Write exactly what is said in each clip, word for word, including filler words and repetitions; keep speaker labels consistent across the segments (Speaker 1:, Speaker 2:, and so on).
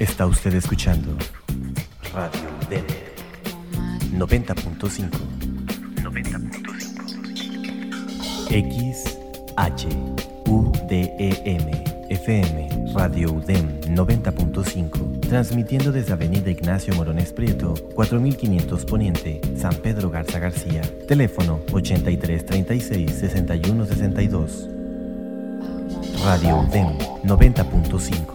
Speaker 1: Está usted escuchando Radio UDEM noventa punto cinco. noventa punto cinco. X H U D E M F M Radio UDEM noventa punto cinco, transmitiendo desde Avenida Ignacio Morones Prieto, cuatro mil quinientos Poniente, San Pedro Garza García. Teléfono ochenta y tres treinta y seis sesenta y uno sesenta y dos. Radio UDEM noventa punto cinco.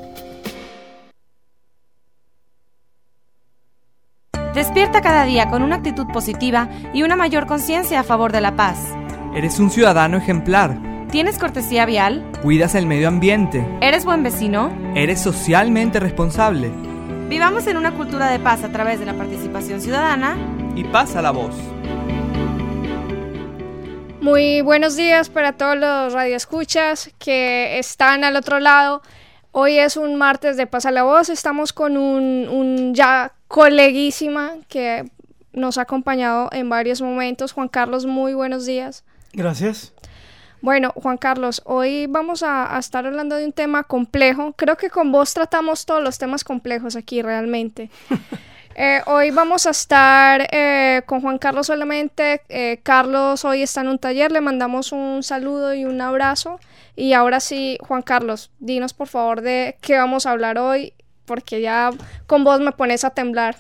Speaker 2: Despierta cada día con una actitud positiva y una mayor conciencia a favor de la paz.
Speaker 3: Eres un ciudadano ejemplar.
Speaker 2: ¿Tienes cortesía vial?
Speaker 3: Cuidas el medio ambiente.
Speaker 2: ¿Eres buen vecino?
Speaker 3: Eres socialmente responsable.
Speaker 2: Vivamos en una cultura de paz a través de la participación ciudadana.
Speaker 3: Y pasa la voz.
Speaker 4: Muy buenos días para todos los radioescuchas que están al otro lado. Hoy es un martes de Pasa la Voz. Estamos con un, un ya coleguísima que nos ha acompañado en varios momentos. Juan Carlos, muy buenos días.
Speaker 5: Gracias.
Speaker 4: Bueno, Juan Carlos, hoy vamos a, a estar hablando de un tema complejo. Creo que con vos tratamos todos los temas complejos aquí realmente. eh, hoy vamos a estar eh, con Juan Carlos solamente. Eh, Carlos hoy está en un taller, le mandamos un saludo y un abrazo. Y ahora sí, Juan Carlos, dinos por favor de qué vamos a hablar hoy, porque ya con vos me pones a temblar.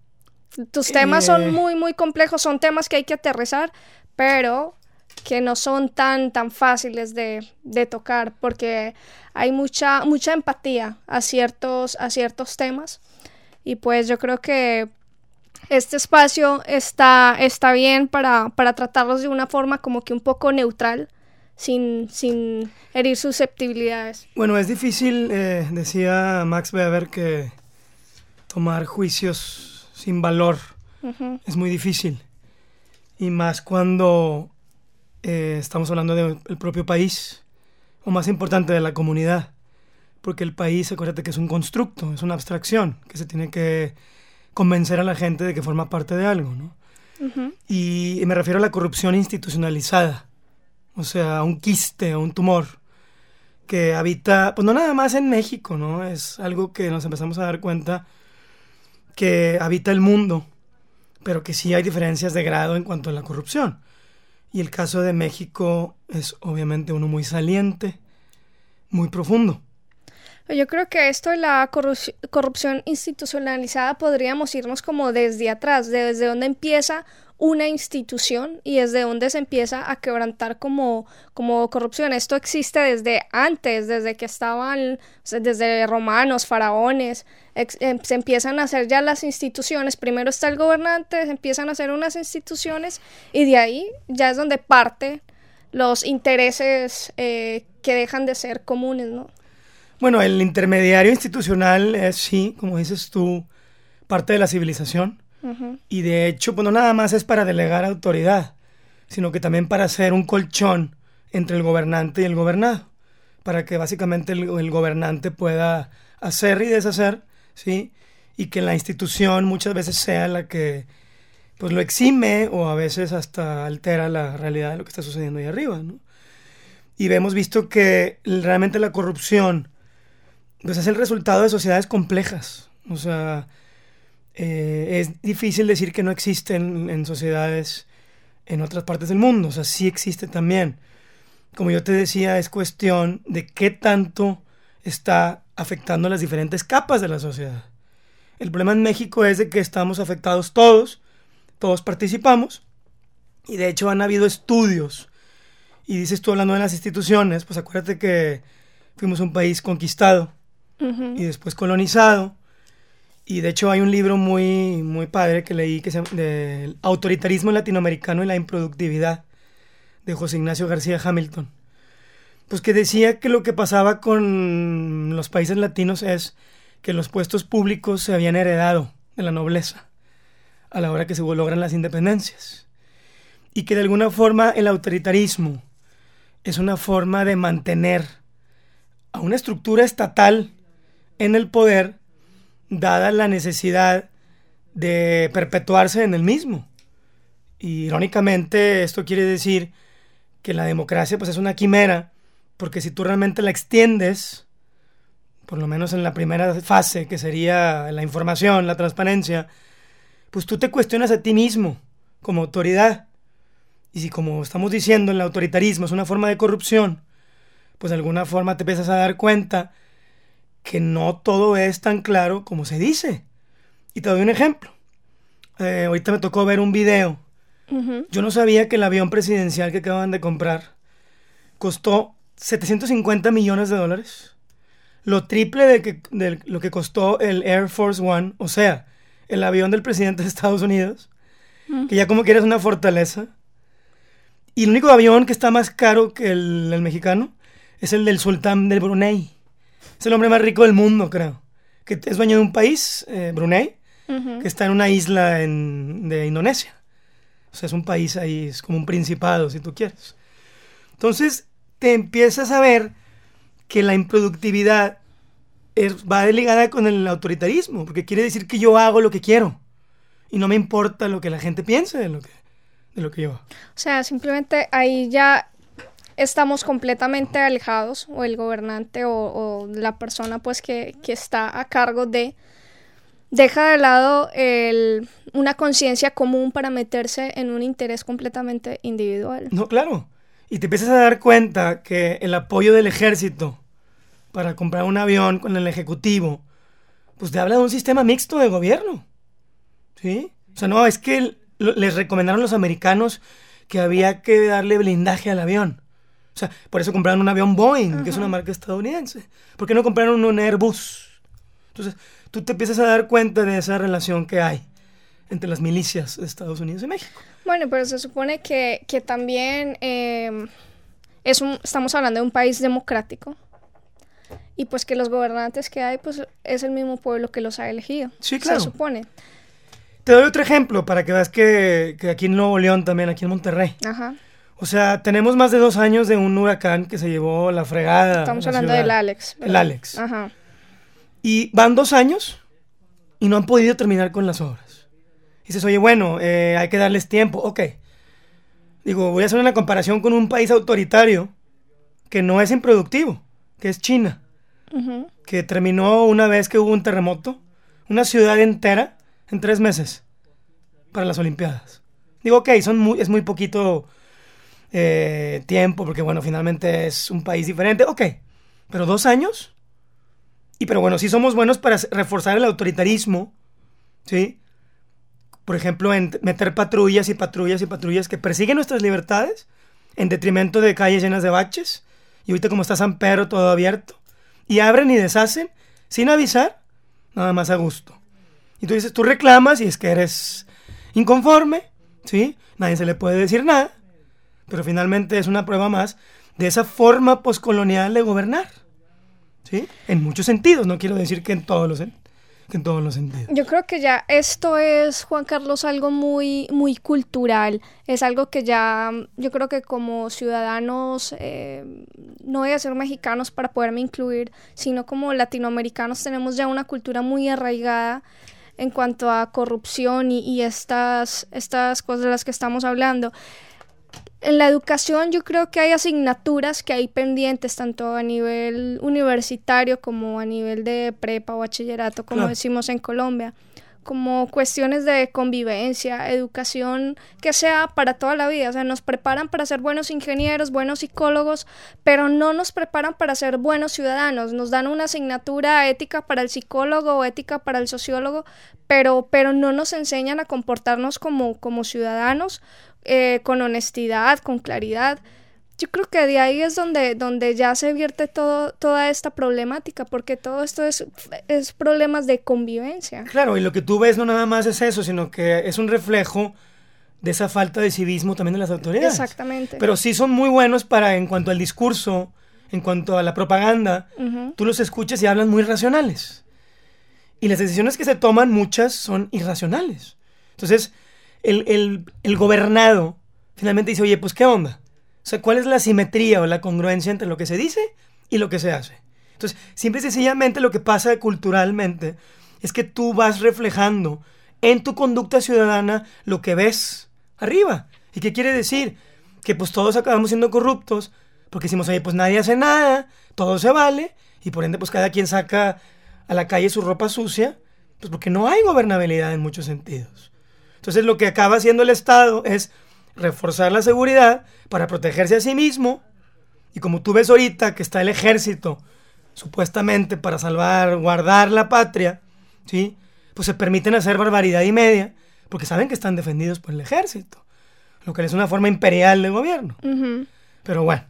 Speaker 4: Tus temas eh... son muy, muy complejos, son temas que hay que aterrizar, pero que no son tan, tan fáciles de, de tocar, porque hay mucha, mucha empatía a ciertos, a ciertos temas. Y pues yo creo que este espacio está, está bien para, para tratarlos de una forma como que un poco neutral, sin, sin herir susceptibilidades.
Speaker 5: Bueno, es difícil, eh, decía Max Weber, que tomar juicios sin valor uh-huh. es muy difícil. Y más cuando eh, estamos hablando del propio país, o más importante, de la comunidad. Porque el país, acuérdate que es un constructo, es una abstracción, que se tiene que convencer a la gente de que forma parte de algo, ¿no? Uh-huh. Y, y me refiero a la corrupción institucionalizada. O sea, un quiste, un tumor que habita, pues no nada más en México, ¿no? Es algo que nos empezamos a dar cuenta que habita el mundo, pero que sí hay diferencias de grado en cuanto a la corrupción. Y el caso de México es obviamente uno muy saliente, muy profundo.
Speaker 4: Yo creo que esto de la corru- corrupción institucionalizada podríamos irnos como desde atrás, desde donde empieza una institución y desde donde se empieza a quebrantar como, como corrupción. Esto existe desde antes, desde que estaban, o sea, desde romanos, faraones, ex, eh, se empiezan a hacer ya las instituciones. Primero está el gobernante, se empiezan a hacer unas instituciones y de ahí ya es donde parten los intereses eh, que dejan de ser comunes, ¿no?
Speaker 5: Bueno, el intermediario institucional es, sí, como dices tú, parte de la civilización. Uh-huh. Y de hecho, pues no nada más es para delegar autoridad, sino que también para hacer un colchón entre el gobernante y el gobernado, para que básicamente el, el gobernante pueda hacer y deshacer, ¿sí? Y que la institución muchas veces sea la que pues lo exime o a veces hasta altera la realidad de lo que está sucediendo ahí arriba, ¿no? Y hemos visto que realmente la corrupción pues es el resultado de sociedades complejas. O sea, eh, es difícil decir que no existen en sociedades en otras partes del mundo. O sea, sí existe también. Como yo te decía, es cuestión de qué tanto está afectando las diferentes capas de la sociedad. El problema en México es de que estamos afectados todos, todos participamos, y de hecho han habido estudios. Y dices tú hablando de las instituciones, pues acuérdate que fuimos un país conquistado, uh-huh. y después colonizado, y de hecho hay un libro muy, muy padre que leí que se llama El autoritarismo latinoamericano y la improductividad, de José Ignacio García Hamilton, pues que decía que lo que pasaba con los países latinos es que los puestos públicos se habían heredado de la nobleza a la hora que se logran las independencias, y que de alguna forma el autoritarismo es una forma de mantener a una estructura estatal en el poder, dada la necesidad de perpetuarse en el mismo. Y irónicamente esto quiere decir que la democracia pues es una quimera, porque si tú realmente la extiendes, por lo menos en la primera fase, que sería la información, la transparencia, pues tú te cuestionas a ti mismo como autoridad. Y si, como estamos diciendo, el autoritarismo es una forma de corrupción, pues de alguna forma te empiezas a dar cuenta que no todo es tan claro como se dice. Y te doy un ejemplo. Eh, ahorita me tocó ver un video. Uh-huh. Yo no sabía que el avión presidencial que acaban de comprar costó setecientos cincuenta millones de dólares. Lo triple de, que, de lo que costó el Air Force One, o sea, el avión del presidente de Estados Unidos, uh-huh. que ya como quieras es una fortaleza. Y el único avión que está más caro que el, el mexicano es el del sultán del Brunei. Es el hombre más rico del mundo, creo. Que es dueño de un país, eh, Brunei, uh-huh. que está en una isla en, de Indonesia. O sea, es un país ahí, es como un principado, si tú quieres. Entonces, te empiezas a ver que la improductividad es, va ligada con el autoritarismo, porque quiere decir que yo hago lo que quiero y no me importa lo que la gente piense de lo que, de lo que yo hago.
Speaker 4: O sea, simplemente ahí ya estamos completamente alejados, o el gobernante o, o la persona pues que, que está a cargo de, deja de lado el, una conciencia común para meterse en un interés completamente individual.
Speaker 5: No, claro. Y te empiezas a dar cuenta que el apoyo del ejército para comprar un avión con el ejecutivo, pues te habla de un sistema mixto de gobierno. ¿Sí? O sea, no, es que les recomendaron los americanos que había que darle blindaje al avión. O sea, por eso compraron un avión Boeing, uh-huh. que es una marca estadounidense. ¿Por qué no compraron un Airbus? Entonces, tú te empiezas a dar cuenta de esa relación que hay entre las milicias de Estados Unidos y México.
Speaker 4: Bueno, pero se supone que, que también eh, es un, estamos hablando de un país democrático. Y pues que los gobernantes que hay, pues es el mismo pueblo que los ha elegido.
Speaker 5: Sí, claro.
Speaker 4: Se supone.
Speaker 5: Te doy otro ejemplo para que veas que, que aquí en Nuevo León también, aquí en Monterrey.
Speaker 4: Ajá.
Speaker 5: O sea, tenemos más de dos años de un huracán que se llevó la fregada.
Speaker 4: Estamos
Speaker 5: la
Speaker 4: hablando
Speaker 5: ciudad.
Speaker 4: del Alex. ¿verdad?
Speaker 5: El Alex.
Speaker 4: Ajá.
Speaker 5: Y van dos años y no han podido terminar con las obras. Y dices, oye, bueno, eh, hay que darles tiempo. Ok. Digo, voy a hacer una comparación con un país autoritario que no es improductivo, que es China. Uh-huh. Que terminó una vez que hubo un terremoto, una ciudad entera en tres meses para las Olimpiadas. Digo, ok, son muy, es muy poquito eh, tiempo, porque bueno, finalmente es un país diferente. Ok, pero dos años. Y pero bueno, sí somos buenos para reforzar el autoritarismo, ¿sí? Por ejemplo, en meter patrullas y patrullas y patrullas que persiguen nuestras libertades en detrimento de calles llenas de baches. Y ahorita como está San Pedro todo abierto. Y abren y deshacen sin avisar, nada más a gusto. Y tú dices, tú reclamas y es que eres inconforme, ¿sí? Nadie se le puede decir nada, pero finalmente es una prueba más de esa forma poscolonial de gobernar, ¿sí? En muchos sentidos, no quiero decir que en todos los, que en todos los sentidos.
Speaker 4: Yo creo que ya esto es, Juan Carlos, algo muy, muy cultural. Es algo que ya, yo creo que como ciudadanos, eh, no voy a ser mexicanos para poderme incluir, sino como latinoamericanos tenemos ya una cultura muy arraigada en cuanto a corrupción y, y estas, estas cosas de las que estamos hablando. En la educación yo creo que hay asignaturas que hay pendientes, tanto a nivel universitario como a nivel de prepa o bachillerato, como claro. decimos en Colombia, como cuestiones de convivencia, educación que sea para toda la vida. O sea, nos preparan para ser buenos ingenieros, buenos psicólogos, pero no nos preparan para ser buenos ciudadanos. Nos dan una asignatura ética para el psicólogo o ética para el sociólogo, pero, pero no nos enseñan a comportarnos como, como ciudadanos, eh, con honestidad, con claridad. Yo creo que de ahí es donde, donde ya se vierte todo, toda esta problemática, porque todo esto es, es problemas de convivencia.
Speaker 5: Claro, y lo que tú ves no nada más es eso, sino que es un reflejo de esa falta de civismo también de las autoridades.
Speaker 4: Exactamente.
Speaker 5: Pero sí son muy buenos para, en cuanto al discurso, en cuanto a la propaganda, uh-huh. tú los escuchas y hablan muy racionales. Y las decisiones que se toman, muchas son irracionales. Entonces, el, el, el gobernado finalmente dice, oye, pues, ¿qué onda? O sea, ¿cuál es la simetría o la congruencia entre lo que se dice y lo que se hace? Entonces, simple y sencillamente lo que pasa culturalmente es que tú vas reflejando en tu conducta ciudadana lo que ves arriba. ¿Y qué quiere decir? Que pues todos acabamos siendo corruptos Porque decimos, oye, pues nadie hace nada, todo se vale, y por ende, pues cada quien saca a la calle su ropa sucia, pues porque no hay gobernabilidad en muchos sentidos. Entonces lo que acaba haciendo el Estado es reforzar la seguridad para protegerse a sí mismo, y como tú ves ahorita que está el ejército, supuestamente para salvar, guardar la patria, ¿sí? Pues se permiten hacer barbaridad y media, porque saben que están defendidos por el ejército, lo que es una forma imperial de gobierno. Uh-huh. Pero bueno,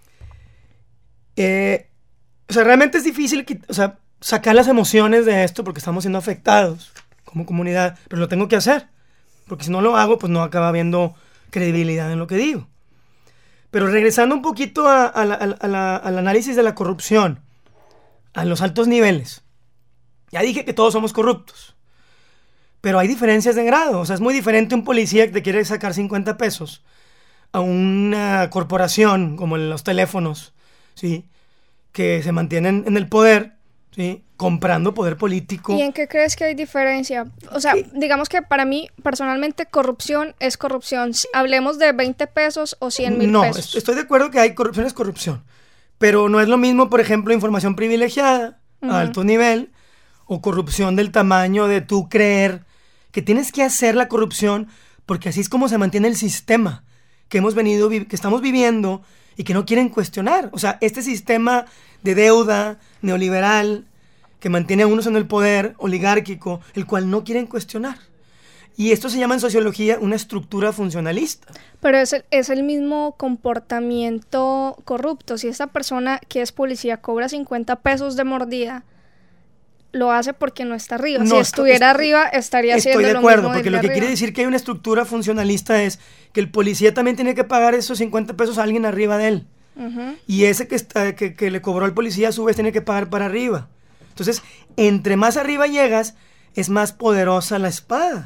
Speaker 5: eh, o sea, realmente es difícil, o sea, sacar las emociones de esto porque estamos siendo afectados como comunidad, pero lo tengo que hacer, porque si no lo hago, pues no acaba habiendo credibilidad en lo que digo. Pero regresando un poquito a, a la, a la, al análisis de la corrupción, a los altos niveles, ya dije que todos somos corruptos, pero hay diferencias de grado. O sea, es muy diferente un policía que te quiere sacar cincuenta pesos a una corporación como los teléfonos, ¿sí? Que se mantienen en el poder, ¿sí? Comprando poder político.
Speaker 4: ¿Y en qué crees que hay diferencia? O sea, sí. digamos que para mí, personalmente, corrupción es corrupción. Hablemos de veinte pesos o cien mil
Speaker 5: no,
Speaker 4: pesos.
Speaker 5: No, estoy de acuerdo que hay corrupción, es corrupción. Pero no es lo mismo, por ejemplo, información privilegiada uh-huh. a alto nivel o corrupción del tamaño de tú creer que tienes que hacer la corrupción porque así es como se mantiene el sistema que hemos venido, que estamos viviendo y que no quieren cuestionar. O sea, este sistema de deuda neoliberal que mantiene a unos en el poder oligárquico, el cual no quieren cuestionar. Y esto se llama en sociología una estructura funcionalista.
Speaker 4: Pero es el, es el mismo comportamiento corrupto. Si esta persona que es policía cobra cincuenta pesos de mordida, lo hace porque no está arriba. No, si estuviera estoy, arriba, estaría haciendo lo mismo.
Speaker 5: Estoy de acuerdo, porque lo que arriba. quiere decir que hay una estructura funcionalista es que el policía también tiene que pagar esos cincuenta pesos a alguien arriba de él. Uh-huh. Y ese que, está, que, que le cobró al policía a su vez tiene que pagar para arriba. Entonces, entre más arriba llegas, es más poderosa la espada.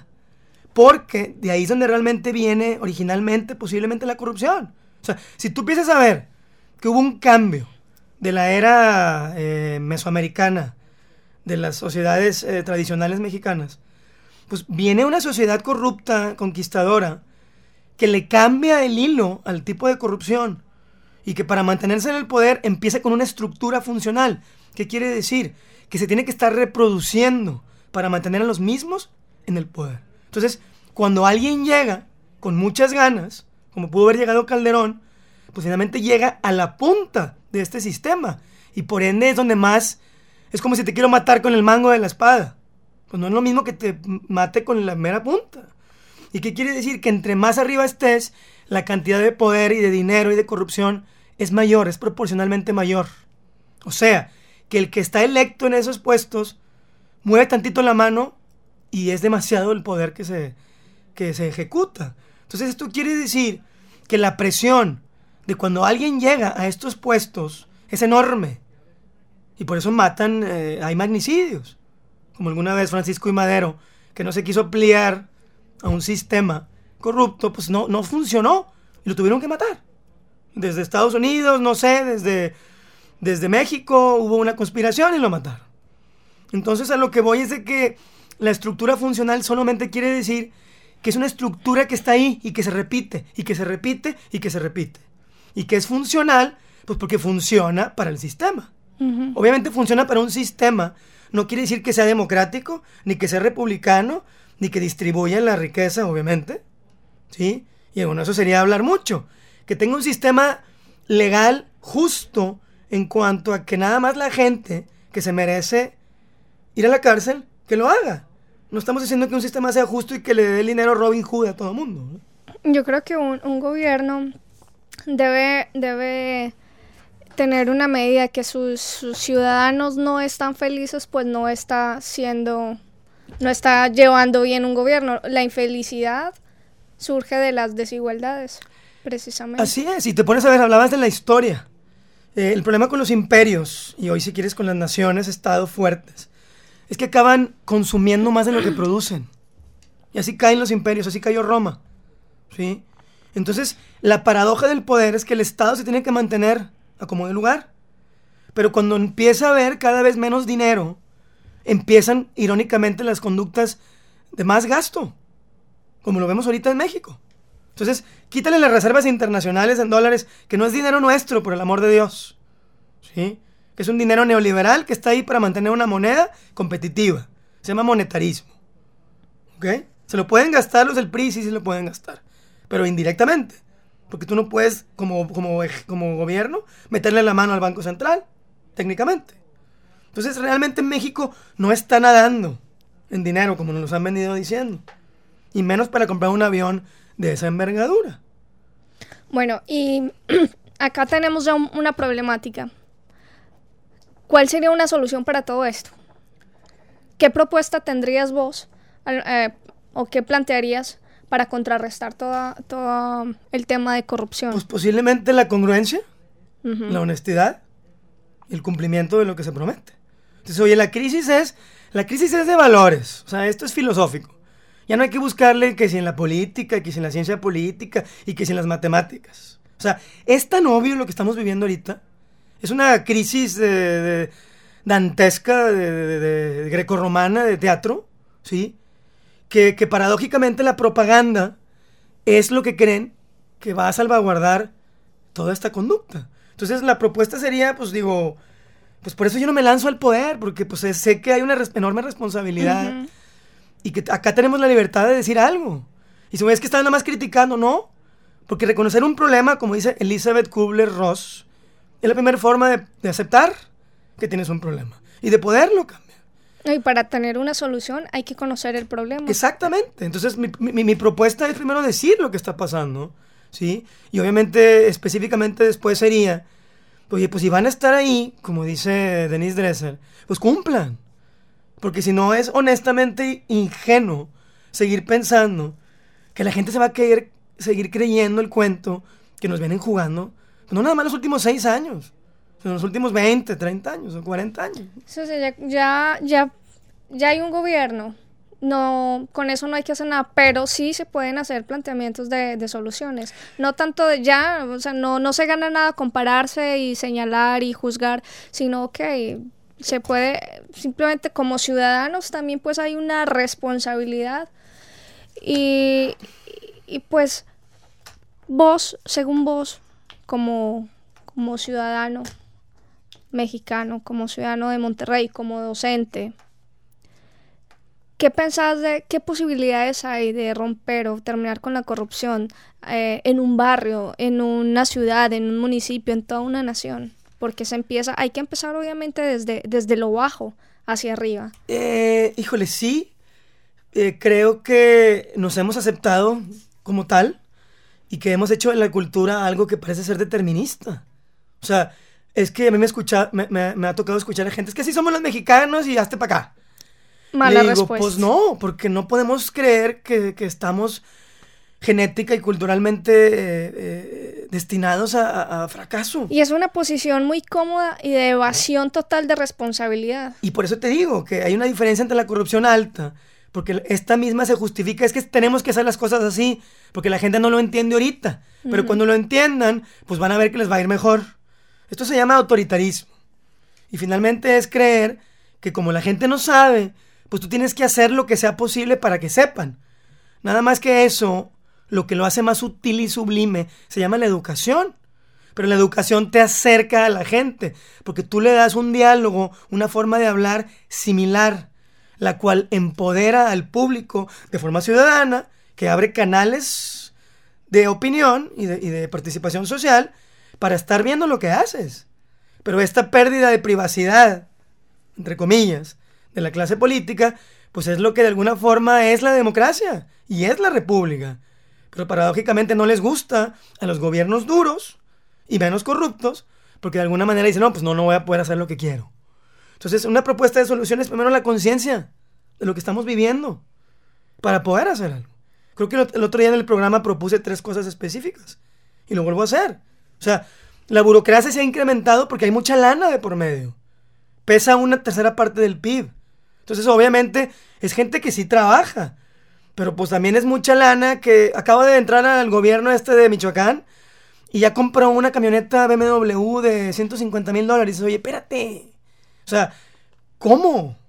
Speaker 5: Porque de ahí es donde realmente viene originalmente, posiblemente, la corrupción. O sea, si tú empiezas a ver que hubo un cambio de la era eh, mesoamericana, de las sociedades eh, tradicionales mexicanas, pues viene una sociedad corrupta, conquistadora, que le cambia el hilo al tipo de corrupción y que para mantenerse en el poder empieza con una estructura funcional. ¿Qué quiere decir? Que se tiene que estar reproduciendo para mantener a los mismos en el poder. Entonces, cuando alguien llega con muchas ganas, como pudo haber llegado Calderón, pues finalmente llega a la punta de este sistema. Y por ende es donde más... Es como si te quiero matar con el mango de la espada. Pues no es lo mismo que te mate con la mera punta. ¿Y qué quiere decir? Que entre más arriba estés, la cantidad de poder y de dinero y de corrupción es mayor, es proporcionalmente mayor. O sea, que el que está electo en esos puestos mueve tantito la mano y es demasiado el poder que se, que se ejecuta. Entonces esto quiere decir que la presión de cuando alguien llega a estos puestos es enorme. Y por eso matan, eh, hay magnicidios. Como alguna vez Francisco I. Madero, que no se quiso ampliar a un sistema corrupto, pues no, no funcionó. Y lo tuvieron que matar. Desde Estados Unidos, no sé, desde, desde México hubo una conspiración y lo mataron. Entonces a lo que voy es de que la estructura funcional solamente quiere decir que es una estructura que está ahí y que se repite, y que se repite, y que se repite. Y que es funcional, pues porque funciona para el sistema. Uh-huh. Obviamente funciona para un sistema, no quiere decir que sea democrático, ni que sea republicano, ni que distribuya la riqueza, obviamente, ¿sí? Y bueno, eso sería hablar mucho. Que tenga un sistema legal justo en cuanto a que nada más la gente que se merece ir a la cárcel, que lo haga. No estamos diciendo que un sistema sea justo y que le dé el dinero Robin Hood a todo el mundo, ¿no?
Speaker 4: Yo creo que un, un gobierno debe... debe... tener una medida que sus, sus ciudadanos no están felices, pues no está siendo, no está llevando bien un gobierno. La infelicidad surge de las desigualdades, precisamente.
Speaker 5: Así es, y te pones a ver, hablabas de la historia. Eh, el problema con los imperios, y hoy si quieres con las naciones, estados fuertes, es que acaban consumiendo más de lo que producen. Y así caen los imperios, así cayó Roma, ¿sí? Entonces, la paradoja del poder es que el Estado se tiene que mantener a como de lugar. Pero cuando empieza a haber cada vez menos dinero, empiezan irónicamente las conductas de más gasto, como lo vemos ahorita en México. Entonces, quítale las reservas internacionales en dólares, que no es dinero nuestro, por el amor de Dios. ¿Sí? Que es un dinero neoliberal que está ahí para mantener una moneda competitiva. Se llama monetarismo. ¿Ok? Se lo pueden gastar los del P R I, sí, sí lo pueden gastar. Pero indirectamente. Porque tú no puedes, como, como, como gobierno, meterle la mano al Banco Central, técnicamente. Entonces, realmente en México no está nadando en dinero, como nos han venido diciendo. Y menos para comprar un avión de esa envergadura.
Speaker 4: Bueno, y acá tenemos ya un, una problemática. ¿Cuál sería una solución para todo esto? ¿Qué propuesta tendrías vos eh, o qué plantearías para contrarrestar todo toda el tema de corrupción?
Speaker 5: Pues posiblemente la congruencia,
Speaker 4: Uh-huh.
Speaker 5: la honestidad y el cumplimiento de lo que se promete. Entonces, oye, la crisis es, la crisis es de valores. O sea, esto es filosófico. Ya no hay que buscarle que si en la política, que si en la ciencia política y que si en las matemáticas. O sea, es tan obvio lo que estamos viviendo ahorita. Es una crisis de, de, dantesca, de, de, de, de grecorromana, de teatro, ¿sí? Que, que paradójicamente la propaganda es lo que creen que va a salvaguardar toda esta conducta. Entonces la propuesta sería, pues digo, pues por eso yo no me lanzo al poder, porque pues sé que hay una res- enorme responsabilidad. Uh-huh. Y que acá tenemos la libertad de decir algo. Y si me ves que están nada más criticando, no. Porque reconocer un problema, como dice Elizabeth Kubler-Ross, es la primera forma de, de aceptar que tienes un problema. Y de poderlo cambiar.
Speaker 4: Y para tener una solución hay que conocer el problema.
Speaker 5: Exactamente. Entonces mi, mi, mi propuesta es primero decir lo que está pasando, ¿sí? Y obviamente, específicamente después sería, oye, pues si van a estar ahí, como dice Denise Dresser, pues cumplan. Porque si no es honestamente ingenuo seguir pensando que la gente se va a querer seguir creyendo el cuento que nos vienen jugando, no nada más los últimos seis años, sino los últimos veinte, treinta años o cuarenta años.
Speaker 4: Sí, sí, ya, ya, ya, ya hay un gobierno, no, con eso no hay que hacer nada, pero sí se pueden hacer planteamientos de, de soluciones. No tanto de ya, o sea, no, no se gana nada compararse y señalar y juzgar, sino que se puede, simplemente como ciudadanos también pues hay una responsabilidad y, y pues vos, según vos, como, como ciudadano mexicano, como ciudadano de Monterrey, como docente, ¿qué pensás de qué posibilidades hay de romper o terminar con la corrupción eh, en un barrio, en una ciudad, en un municipio, en toda una nación? Porque se empieza, hay que empezar obviamente desde, desde lo bajo hacia arriba.
Speaker 5: Eh, híjole, sí. Eh, creo que nos hemos aceptado como tal y que hemos hecho de la cultura algo que parece ser determinista. O sea, es que a mí me, escucha, me, me, me ha tocado escuchar a gente, es que así somos los mexicanos y hazte para acá.
Speaker 4: Mala
Speaker 5: Le digo,
Speaker 4: respuesta.
Speaker 5: pues no, porque no podemos creer que, que estamos genética y culturalmente eh, eh, destinados a, a, a fracaso.
Speaker 4: Y es una posición muy cómoda y de evasión total de responsabilidad.
Speaker 5: Y por eso te digo que hay una diferencia entre la corrupción alta, porque esta misma se justifica, es que tenemos que hacer las cosas así, porque la gente no lo entiende ahorita, pero uh-huh. cuando lo entiendan, pues van a ver que les va a ir mejor. Esto se llama autoritarismo. Y finalmente es creer que como la gente no sabe, pues tú tienes que hacer lo que sea posible para que sepan. Nada más que eso, lo que lo hace más sutil y sublime, se llama la educación. Pero la educación te acerca a la gente, porque tú le das un diálogo, una forma de hablar similar, la cual empodera al público de forma ciudadana, que abre canales de opinión y de, y de participación social para estar viendo lo que haces. Pero esta pérdida de privacidad, entre comillas, de la clase política, pues es lo que de alguna forma es la democracia y es la república. Pero paradójicamente no les gusta a los gobiernos duros y menos corruptos, porque de alguna manera dicen, no, pues no, no voy a poder hacer lo que quiero. Entonces, una propuesta de solución es primero la conciencia de lo que estamos viviendo para poder hacer algo. Creo que el otro día en el programa propuse tres cosas específicas y lo vuelvo a hacer. O sea, la burocracia se ha incrementado porque hay mucha lana de por medio. Pesa una tercera parte del P I B. Entonces, obviamente, es gente que sí trabaja. Pero pues también es mucha lana que acaba de entrar al gobierno este de Michoacán y ya compró una camioneta B M W de ciento cincuenta mil dólares. Y dice, oye, espérate. O sea, ¿cómo?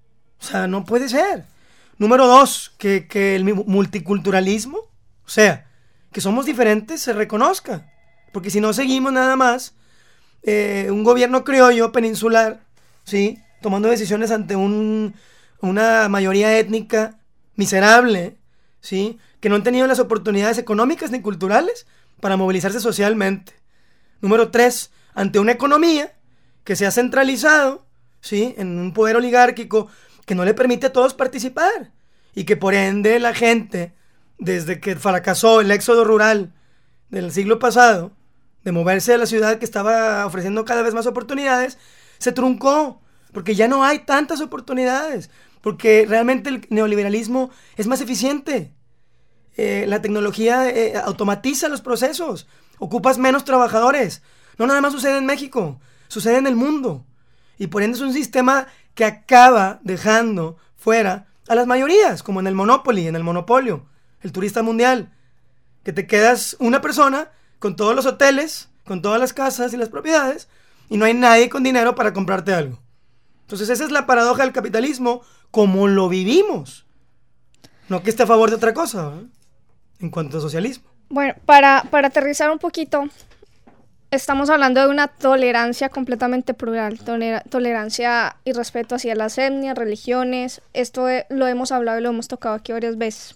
Speaker 5: O sea, no puede ser. Número dos, que, que el multiculturalismo, o sea, que somos diferentes se reconozca. Porque si no seguimos nada más eh, un gobierno criollo peninsular, ¿sí?, tomando decisiones ante un, una mayoría étnica miserable, ¿sí?, que no han tenido las oportunidades económicas ni culturales para movilizarse socialmente. Número tres, ante una economía que se ha centralizado, ¿sí?, en un poder oligárquico que no le permite a todos participar y que por ende la gente, desde que fracasó el éxodo rural del siglo pasado, de moverse a la ciudad que estaba ofreciendo cada vez más oportunidades, se truncó, porque ya no hay tantas oportunidades, porque realmente el neoliberalismo es más eficiente. Eh, la tecnología eh, automatiza los procesos, ocupas menos trabajadores. No nada más sucede en México, sucede en el mundo. Y por ende es un sistema que acaba dejando fuera a las mayorías, como en el Monopoly, en el monopolio, el turista mundial, que te quedas una persona con todos los hoteles, con todas las casas y las propiedades, y no hay nadie con dinero para comprarte algo. Entonces esa es la paradoja del capitalismo como lo vivimos. No que esté a favor de otra cosa, ¿eh?, en cuanto a socialismo.
Speaker 4: Bueno, para, para aterrizar un poquito, estamos hablando de una tolerancia completamente plural, tolera, tolerancia y respeto hacia las etnias, religiones. Esto eh, lo hemos hablado y lo hemos tocado aquí varias veces.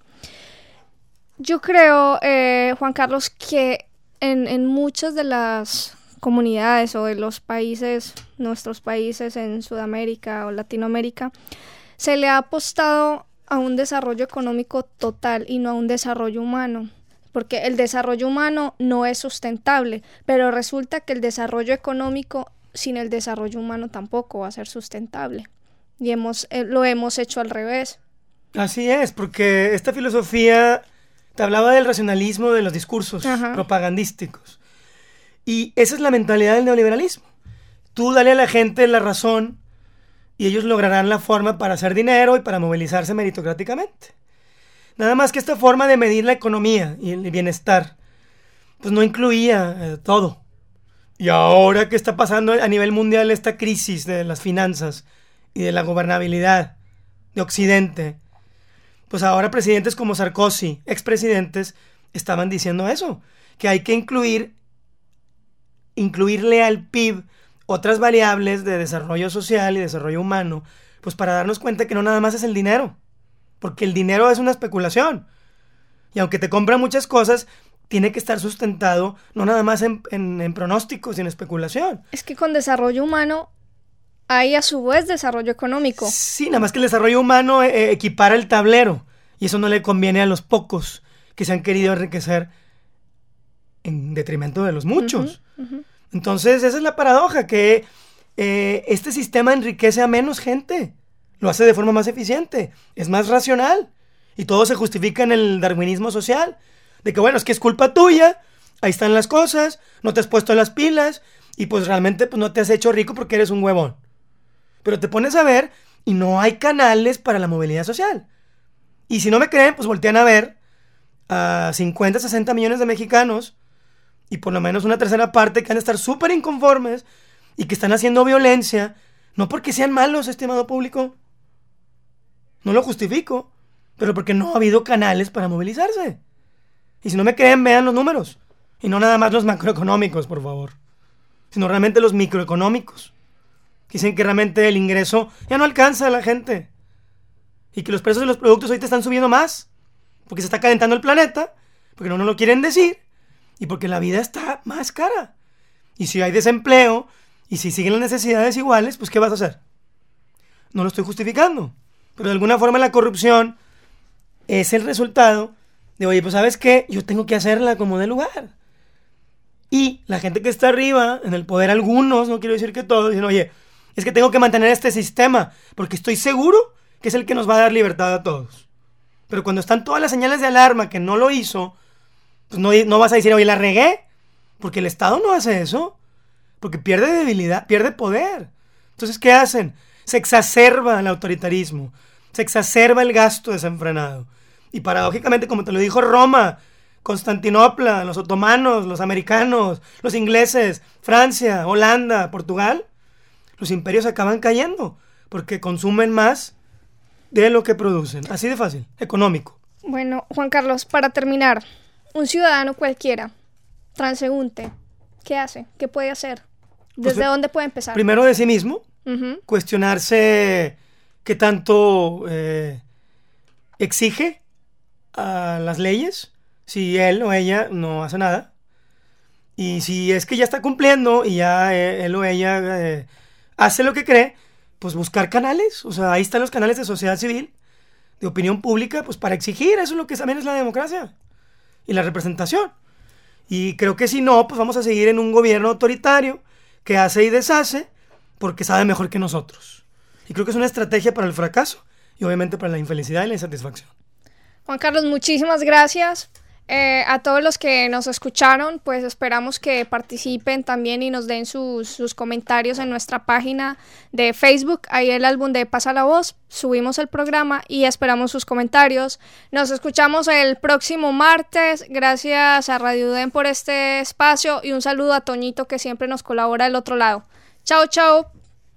Speaker 4: Yo creo, eh, Juan Carlos, que en, en muchas de las comunidades o de los países, nuestros países en Sudamérica o Latinoamérica, se le ha apostado a un desarrollo económico total y no a un desarrollo humano, porque el desarrollo humano no es sustentable, pero resulta que el desarrollo económico sin el desarrollo humano tampoco va a ser sustentable, y hemos, eh, lo hemos hecho al revés.
Speaker 5: Así es, porque esta filosofía te hablaba del racionalismo de los discursos Ajá. propagandísticos. Y esa es la mentalidad del neoliberalismo. Tú dale a la gente la razón y ellos lograrán la forma para hacer dinero y para movilizarse meritocráticamente. Nada más que esta forma de medir la economía y el bienestar, pues no incluía eh, todo. Y ahora que está pasando a nivel mundial esta crisis de las finanzas y de la gobernabilidad de Occidente, pues ahora presidentes como Sarkozy, expresidentes, estaban diciendo eso, que hay que incluir, incluirle al P I B otras variables de desarrollo social y desarrollo humano, pues para darnos cuenta que no nada más es el dinero, porque el dinero es una especulación, y aunque te compra muchas cosas, tiene que estar sustentado no nada más en, en, en pronósticos y en especulación.
Speaker 4: Es que con desarrollo humano hay a su vez desarrollo económico.
Speaker 5: Sí, nada más que el desarrollo humano eh, equipara el tablero, y eso no le conviene a los pocos que se han querido enriquecer en detrimento de los muchos. Uh-huh, uh-huh. Entonces, esa es la paradoja, que eh, este sistema enriquece a menos gente, lo hace de forma más eficiente, es más racional, y todo se justifica en el darwinismo social, de que bueno, es que es culpa tuya, ahí están las cosas, no te has puesto las pilas, y pues realmente pues, no te has hecho rico porque eres un huevón. Pero te pones a ver y no hay canales para la movilidad social. Y si no me creen, pues voltean a ver a cincuenta, sesenta millones de mexicanos y por lo menos una tercera parte que han de estar súper inconformes y que están haciendo violencia, no porque sean malos, estimado público. No lo justifico, pero porque no ha habido canales para movilizarse. Y si no me creen, vean los números. Y no nada más los macroeconómicos, por favor, sino realmente los microeconómicos. Dicen que realmente el ingreso ya no alcanza a la gente. Y que los precios de los productos ahorita están subiendo más. Porque se está calentando el planeta. Porque no nos lo quieren decir. Y porque la vida está más cara. Y si hay desempleo. Y si siguen las necesidades iguales. Pues ¿qué vas a hacer? No lo estoy justificando. Pero de alguna forma la corrupción es el resultado de, oye, pues ¿sabes qué? Yo tengo que hacerla como de lugar. Y la gente que está arriba, en el poder algunos, no quiero decir que todos, dicen, oye, es que tengo que mantener este sistema, porque estoy seguro que es el que nos va a dar libertad a todos. Pero cuando están todas las señales de alarma que no lo hizo, pues no, no vas a decir, oye, la regué, porque el Estado no hace eso, porque pierde debilidad, pierde poder. Entonces, ¿qué hacen? Se exacerba el autoritarismo, se exacerba el gasto desenfrenado. Y paradójicamente, como te lo dijo Roma, Constantinopla, los otomanos, los americanos, los ingleses, Francia, Holanda, Portugal, los imperios acaban cayendo porque consumen más de lo que producen. Así de fácil, económico.
Speaker 4: Bueno, Juan Carlos, para terminar, un ciudadano cualquiera, transeúnte, ¿qué hace? ¿Qué puede hacer? ¿Desde
Speaker 5: pues,
Speaker 4: dónde puede empezar?
Speaker 5: Primero de sí mismo,
Speaker 4: Uh-huh.
Speaker 5: cuestionarse qué tanto eh, exige a las leyes, si él o ella no hace nada. Y si es que ya está cumpliendo y ya eh, él o ella eh, hace lo que cree, pues buscar canales. O sea, ahí están los canales de sociedad civil, de opinión pública, pues para exigir. Eso es lo que también es la democracia y la representación. Y creo que si no, pues vamos a seguir en un gobierno autoritario que hace y deshace porque sabe mejor que nosotros. Y creo que es una estrategia para el fracaso y obviamente para la infelicidad y la insatisfacción.
Speaker 4: Juan Carlos, muchísimas gracias. Eh, a todos los que nos escucharon, pues esperamos que participen también y nos den sus, sus comentarios en nuestra página de Facebook. Ahí el álbum de Pasa la Voz, subimos el programa y esperamos sus comentarios. Nos escuchamos el próximo martes. Gracias a Radio UDEM por este espacio y un saludo a Toñito, que siempre nos colabora del otro lado. Chao, chao.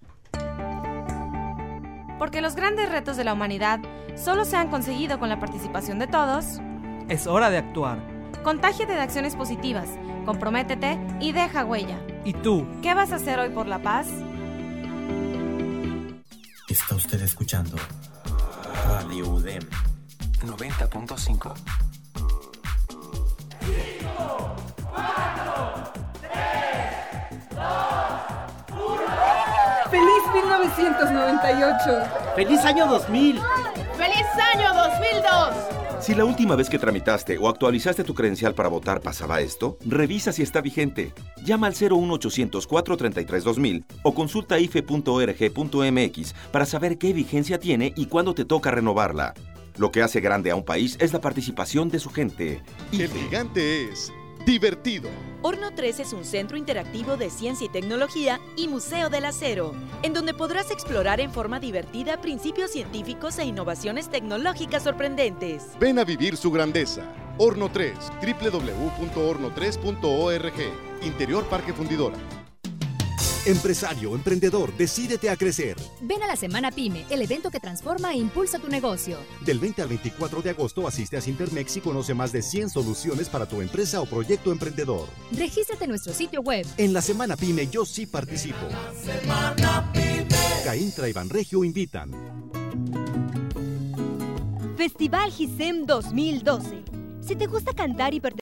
Speaker 2: Porque los grandes retos de la humanidad solo se han conseguido con la participación de todos.
Speaker 3: Es hora de actuar.
Speaker 2: Contágiate de acciones positivas, comprométete y deja huella.
Speaker 3: ¿Y tú?
Speaker 2: ¿Qué vas a hacer hoy por la paz?
Speaker 1: Está usted escuchando Radio UDEM
Speaker 6: noventa punto cinco.
Speaker 7: ¡Feliz mil novecientos noventa y ocho!
Speaker 8: ¡Feliz año dos mil!
Speaker 9: ¡Feliz año dos mil dos!
Speaker 10: Si la última vez que tramitaste o actualizaste tu credencial para votar pasaba esto, revisa si está vigente. Llama al cero uno ochocientos, cuatrocientos treinta y tres, dos mil o consulta i f e punto org punto m x para saber qué vigencia tiene y cuándo te toca renovarla. Lo que hace grande a un país es la participación de su gente.
Speaker 11: El gigante es divertido.
Speaker 12: Horno tres es un centro interactivo de ciencia y tecnología y museo del acero, en donde podrás explorar en forma divertida principios científicos e innovaciones tecnológicas sorprendentes.
Speaker 11: Ven a vivir su grandeza. Horno tres, doble u doble u doble u punto horno tres punto org. Interior Parque Fundidora.
Speaker 13: Empresario, emprendedor, decídete a crecer.
Speaker 14: Ven a la Semana PYME, el evento que transforma e impulsa tu negocio.
Speaker 13: Del veinte al veinticuatro de agosto asiste a Sintermex y conoce más de cien soluciones para tu empresa o proyecto emprendedor.
Speaker 14: Regístrate en nuestro sitio web.
Speaker 13: En la Semana PYME yo sí participo. Semana PYME. Caintra y Banregio invitan.
Speaker 15: Festival GISEM dos mil doce. Si te gusta cantar y pertenecer